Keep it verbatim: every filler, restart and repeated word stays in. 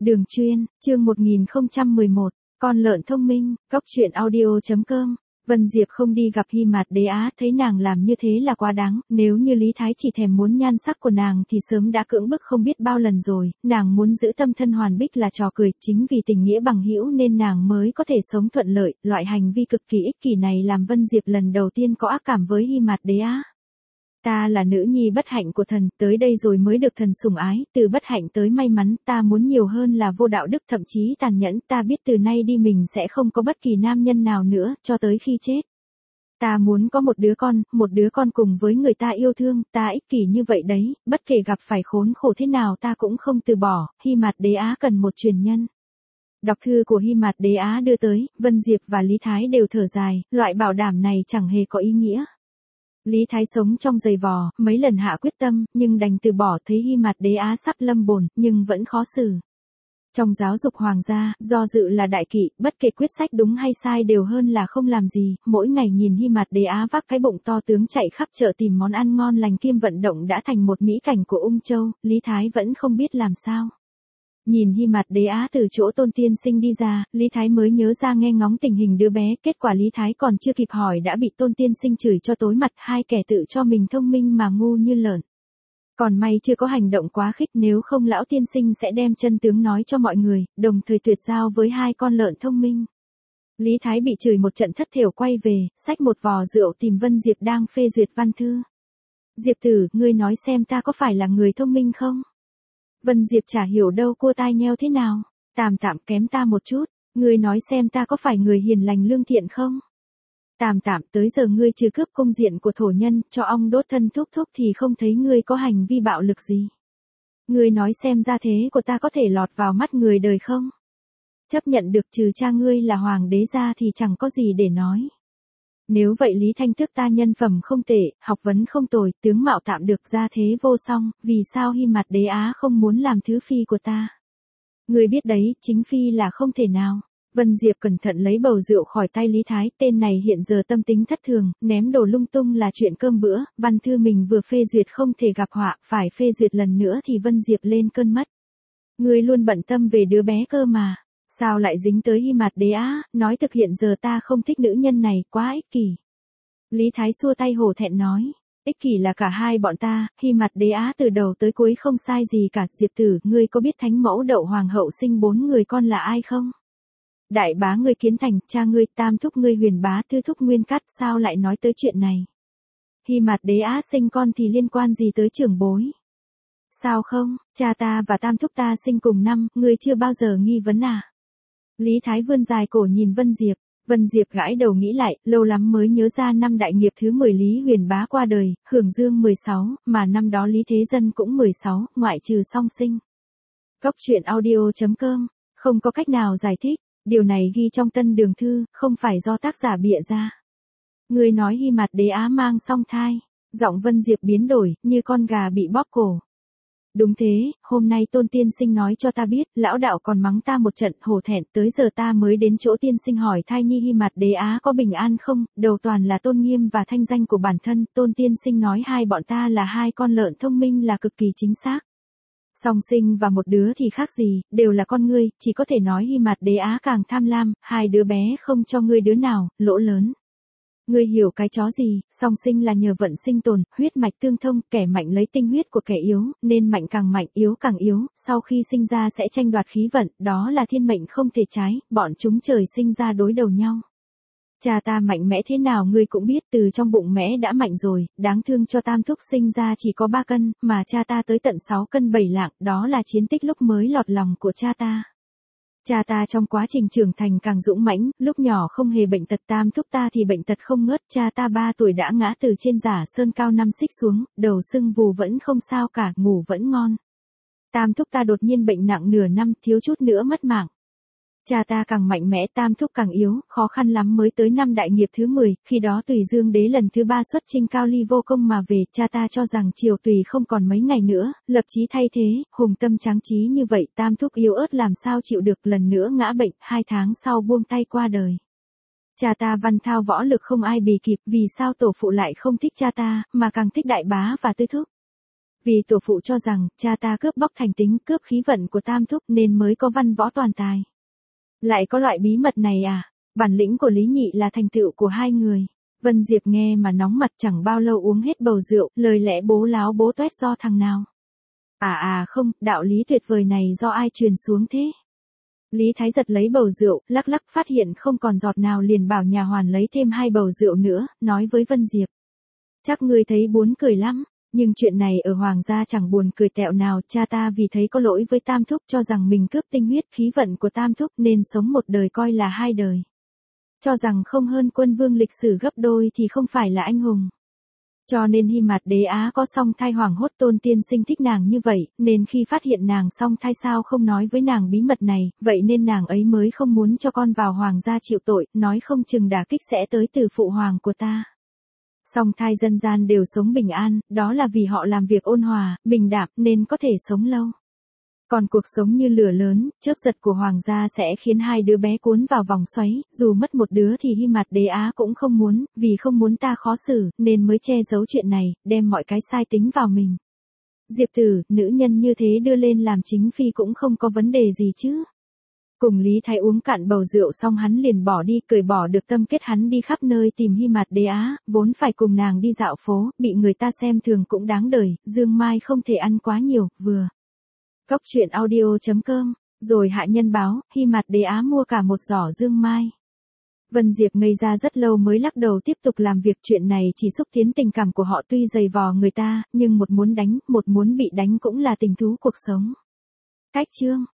Đường Chuyên, chương một nghìn không trăm mười một, con lợn thông minh, góc truyện audio chấm com. Vân Diệp không đi gặp Hy Mạt Đế Á, thấy nàng làm như thế là quá đáng, nếu như Lý Thái chỉ thèm muốn nhan sắc của nàng thì sớm đã cưỡng bức không biết bao lần rồi, nàng muốn giữ tâm thân Hoàn Bích là trò cười, chính vì tình nghĩa bằng hữu nên nàng mới có thể sống thuận lợi, loại hành vi cực kỳ ích kỷ này làm Vân Diệp lần đầu tiên có ác cảm với Hy Mạt Đế Á. Ta là nữ nhi bất hạnh của thần, tới đây rồi mới được thần sủng ái, từ bất hạnh tới may mắn, ta muốn nhiều hơn là vô đạo đức thậm chí tàn nhẫn, ta biết từ nay đi mình sẽ không có bất kỳ nam nhân nào nữa, cho tới khi chết. Ta muốn có một đứa con, một đứa con cùng với người ta yêu thương, ta ích kỷ như vậy đấy, bất kể gặp phải khốn khổ thế nào ta cũng không từ bỏ, Hy Mạt Đế Á cần một truyền nhân. Đọc thư của Hy Mạt Đế Á đưa tới, Vân Diệp và Lý Thái đều thở dài, loại bảo đảm này chẳng hề có ý nghĩa. Lý Thái sống trong giày vò, mấy lần hạ quyết tâm, nhưng đành từ bỏ, thấy Hy Mạt Đế Á sắp lâm bồn, nhưng vẫn khó xử. Trong giáo dục hoàng gia, do dự là đại kỵ, bất kể quyết sách đúng hay sai đều hơn là không làm gì, mỗi ngày nhìn Hy Mạt Đế Á vác cái bụng to tướng chạy khắp chợ tìm món ăn ngon lành kiêm vận động đã thành một mỹ cảnh của Ung Châu, Lý Thái vẫn không biết làm sao. Nhìn Hy Mạt Đế Á từ chỗ Tôn Tiên Sinh đi ra, Lý Thái mới nhớ ra nghe ngóng tình hình đứa bé, kết quả Lý Thái còn chưa kịp hỏi đã bị Tôn Tiên Sinh chửi cho tối mặt, hai kẻ tự cho mình thông minh mà ngu như lợn. Còn may chưa có hành động quá khích, nếu không lão tiên sinh sẽ đem chân tướng nói cho mọi người, đồng thời tuyệt giao với hai con lợn thông minh. Lý Thái bị chửi một trận thất thểu quay về, xách một vò rượu tìm Vân Diệp đang phê duyệt văn thư. Diệp tử, ngươi nói xem ta có phải là người thông minh không? Vân Diệp chả hiểu đâu, cua tai nheo thế nào, tạm tạm kém ta một chút, ngươi nói xem ta có phải người hiền lành lương thiện không? Tạm tạm, tới giờ ngươi trừ cướp cung diện của thổ nhân, cho ong đốt thân thúc thúc thì không thấy ngươi có hành vi bạo lực gì. Ngươi nói xem gia thế của ta có thể lọt vào mắt người đời không? Chấp nhận được, trừ cha ngươi là hoàng đế ra thì chẳng có gì để nói. Nếu vậy Lý Thanh Tước ta nhân phẩm không tệ, học vấn không tồi, tướng mạo tạm được, gia thế vô song, vì sao Hy Mạt Đế Á không muốn làm thứ phi của ta? Ngươi biết đấy, chính phi là không thể nào. Vân Diệp cẩn thận lấy bầu rượu khỏi tay Lý Thái, tên này hiện giờ tâm tính thất thường, ném đồ lung tung là chuyện cơm bữa, văn thư mình vừa phê duyệt không thể gặp họa, phải phê duyệt lần nữa thì Vân Diệp lên cơn mất. Ngươi luôn bận tâm về đứa bé cơ mà. Sao lại dính tới Hy Mạt Đế Á, nói thực hiện giờ ta không thích nữ nhân này, quá ích kỷ. Lý Thái xua tay hổ thẹn nói, ích kỷ là cả hai bọn ta, Hy Mạt Đế Á từ đầu tới cuối không sai gì cả. Diệp tử, ngươi có biết thánh mẫu Đậu hoàng hậu sinh bốn người con là ai không? Đại bá ngươi Kiến Thành, cha ngươi, tam thúc ngươi Huyền bá, tư thúc Nguyên Cát, sao lại nói tới chuyện này? Hy Mạt Đế Á sinh con thì liên quan gì tới trưởng bối? Sao không, cha ta và tam thúc ta sinh cùng năm, ngươi chưa bao giờ nghi vấn à? Lý Thái vươn dài cổ nhìn Vân Diệp, Vân Diệp gãi đầu nghĩ lại, lâu lắm mới nhớ ra năm đại nghiệp thứ mười Lý Huyền bá qua đời, Hưởng Dương mười sáu, mà năm đó Lý Thế Dân cũng mười sáu, ngoại trừ song sinh. Góc truyện audio chấm com, không có cách nào giải thích, điều này ghi trong Tân Đường Thư, không phải do tác giả bịa ra. Người nói Hy Mạt Đế Á mang song thai, giọng Vân Diệp biến đổi, như con gà bị bóp cổ. Đúng thế, hôm nay Tôn Tiên Sinh nói cho ta biết, lão đạo còn mắng ta một trận, hổ thẹn, tới giờ ta mới đến chỗ tiên sinh hỏi thai nhi Hy Mạt Đế Á có bình an không, đầu toàn là tôn nghiêm và thanh danh của bản thân, Tôn Tiên Sinh nói hai bọn ta là hai con lợn thông minh là cực kỳ chính xác. Song sinh và một đứa thì khác gì, đều là con ngươi, chỉ có thể nói Hy Mạt Đế Á càng tham lam, hai đứa bé không cho ngươi đứa nào, lỗ lớn. Ngươi hiểu cái chó gì, song sinh là nhờ vận sinh tồn, huyết mạch tương thông, kẻ mạnh lấy tinh huyết của kẻ yếu, nên mạnh càng mạnh, yếu càng yếu, sau khi sinh ra sẽ tranh đoạt khí vận, đó là thiên mệnh không thể trái, bọn chúng trời sinh ra đối đầu nhau. Cha ta mạnh mẽ thế nào ngươi cũng biết, từ trong bụng mẽ đã mạnh rồi, đáng thương cho tam thúc sinh ra chỉ có ba cân, mà cha ta tới tận sáu cân bảy lạng, đó là chiến tích lúc mới lọt lòng của cha ta. Cha ta trong quá trình trưởng thành càng dũng mãnh, lúc nhỏ không hề bệnh tật, tam thúc ta thì bệnh tật không ngớt, cha ta ba tuổi đã ngã từ trên Giả Sơn cao năm xích xuống, đầu sưng vù vẫn không sao cả, ngủ vẫn ngon. Tam thúc ta đột nhiên bệnh nặng nửa năm, thiếu chút nữa mất mạng. Cha ta càng mạnh mẽ, tam thúc càng yếu, khó khăn lắm mới tới năm đại nghiệp thứ mười, khi đó Tùy Dương đế lần thứ ba xuất chinh Cao Ly vô công mà về, cha ta cho rằng triều Tùy không còn mấy ngày nữa, lập chí thay thế, hùng tâm tráng trí như vậy, tam thúc yếu ớt làm sao chịu được, lần nữa ngã bệnh, hai tháng sau buông tay qua đời. Cha ta văn thao võ lực không ai bì kịp, vì sao tổ phụ lại không thích cha ta, mà càng thích đại bá và tư thúc? Vì tổ phụ cho rằng, cha ta cướp bóc thành tính, cướp khí vận của tam thúc nên mới có văn võ toàn tài. Lại có loại bí mật này à? Bản lĩnh của Lý Nhị là thành tựu của hai người. Vân Diệp nghe mà nóng mặt, chẳng bao lâu uống hết bầu rượu, lời lẽ bố láo bố toét do thằng nào. À à không, đạo lý tuyệt vời này do ai truyền xuống thế? Lý Thái giật lấy bầu rượu, lắc lắc phát hiện không còn giọt nào liền bảo nhà hoàn lấy thêm hai bầu rượu nữa, nói với Vân Diệp. Chắc ngươi thấy buồn cười lắm, nhưng chuyện này ở Hoàng gia chẳng buồn cười tẹo nào, cha ta vì thấy có lỗi với tam thúc cho rằng mình cướp tinh huyết khí vận của tam thúc nên sống một đời coi là hai đời. Cho rằng không hơn quân vương lịch sử gấp đôi thì không phải là anh hùng. Cho nên Hy Mạt Đế Á có song thai hoảng hốt Tôn tiên sinh thích nàng như vậy, nên khi phát hiện nàng song thai sao không nói với nàng bí mật này, vậy nên nàng ấy mới không muốn cho con vào hoàng gia chịu tội, nói không chừng đả kích sẽ tới từ phụ hoàng của ta. Song thai dân gian đều sống bình an, đó là vì họ làm việc ôn hòa, bình đạm nên có thể sống lâu. Còn cuộc sống như lửa lớn, chớp giật của hoàng gia sẽ khiến hai đứa bé cuốn vào vòng xoáy, dù mất một đứa thì Hy Mạt Đế Á cũng không muốn, vì không muốn ta khó xử, nên mới che giấu chuyện này, đem mọi cái sai tính vào mình. Diệp Tử, nữ nhân như thế đưa lên làm chính phi cũng không có vấn đề gì chứ. Cùng Lý Thái uống cạn bầu rượu xong hắn liền bỏ đi, cởi bỏ được tâm kết hắn đi khắp nơi tìm Hy Mạt Đế Á, vốn phải cùng nàng đi dạo phố, bị người ta xem thường cũng đáng đời, Dương Mai không thể ăn quá nhiều, vừa. Cóc truyện audio chấm com, rồi hạ nhân báo, Hy Mạt Đế Á mua cả một giỏ dương mai. Vân Diệp ngây ra rất lâu mới lắc đầu tiếp tục làm việc, chuyện này chỉ xúc tiến tình cảm của họ, tuy dày vò người ta, nhưng một muốn đánh, một muốn bị đánh cũng là tình thú cuộc sống. Cách chương